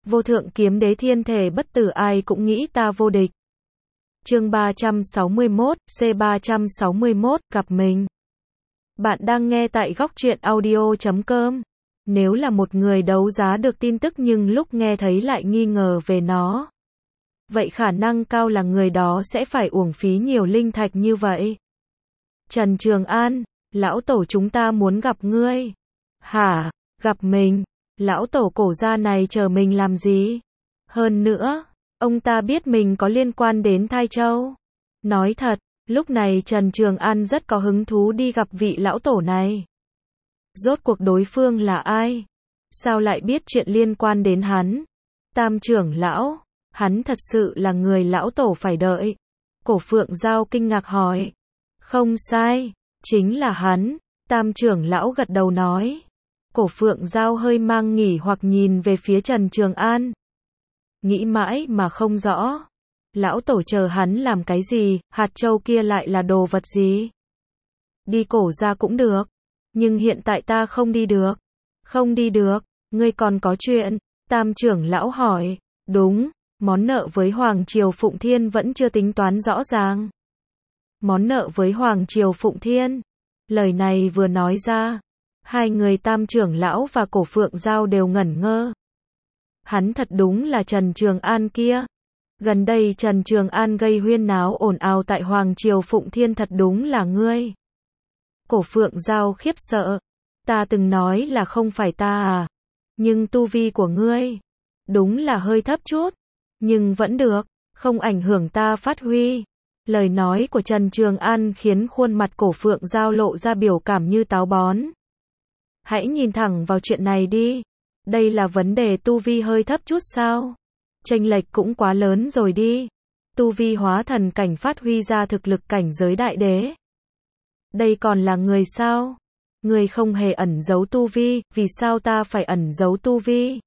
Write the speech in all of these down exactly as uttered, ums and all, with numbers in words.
Vô thượng kiếm đế thiên thể bất tử ai cũng nghĩ ta vô địch. Chương ba trăm sáu mươi mốt, C ba trăm sáu mươi mốt, gặp mình. Bạn đang nghe tại góc truyện audio chấm com. Nếu là một người đấu giá được tin tức nhưng lúc nghe thấy lại nghi ngờ về nó, vậy khả năng cao là người đó sẽ phải uổng phí nhiều linh thạch như vậy. Trần Trường An, lão tổ chúng ta muốn gặp ngươi. Hả, gặp mình? Lão tổ cổ gia này chờ mình làm gì? Hơn nữa, ông ta biết mình có liên quan đến Thai Châu. Nói thật, lúc này Trần Trường An rất có hứng thú đi gặp vị lão tổ này. Rốt cuộc đối phương là ai? Sao lại biết chuyện liên quan đến hắn? Tam trưởng lão, hắn thật sự là người lão tổ phải đợi. Cổ Phượng Giao kinh ngạc hỏi. Không sai, chính là hắn. Tam trưởng lão gật đầu nói. Cổ Phượng Giao hơi mang nghỉ hoặc nhìn về phía Trần Trường An. Nghĩ mãi mà không rõ. Lão tổ chờ hắn làm cái gì, hạt châu kia lại là đồ vật gì? Đi cổ ra cũng được. Nhưng hiện tại ta không đi được. Không đi được, ngươi còn có chuyện? Tam trưởng lão hỏi. Đúng, món nợ với Hoàng Triều Phụng Thiên vẫn chưa tính toán rõ ràng. Món nợ với Hoàng Triều Phụng Thiên. Lời này vừa nói ra, hai người Tam trưởng lão và Cổ Phượng Giao đều ngẩn ngơ. Hắn thật đúng là Trần Trường An kia. Gần đây Trần Trường An gây huyên náo ồn ào tại Hoàng Triều Phụng Thiên thật đúng là ngươi. Cổ Phượng Giao khiếp sợ. Ta từng nói là không phải ta à. Nhưng tu vi của ngươi, đúng là hơi thấp chút. Nhưng vẫn được, không ảnh hưởng ta phát huy. Lời nói của Trần Trường An khiến khuôn mặt Cổ Phượng Giao lộ ra biểu cảm như táo bón. Hãy nhìn thẳng vào chuyện này đi. Đây là vấn đề tu vi hơi thấp chút sao? Chênh lệch cũng quá lớn rồi đi. Tu vi hóa thần cảnh phát huy ra thực lực cảnh giới đại đế. Đây còn là người sao? Người không hề ẩn giấu tu vi, vì sao ta phải ẩn giấu tu vi?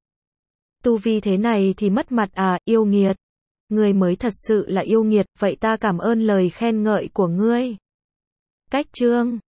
Tu vi thế này thì mất mặt à, yêu nghiệt. Ngươi mới thật sự là yêu nghiệt, vậy ta cảm ơn lời khen ngợi của ngươi. Cách chương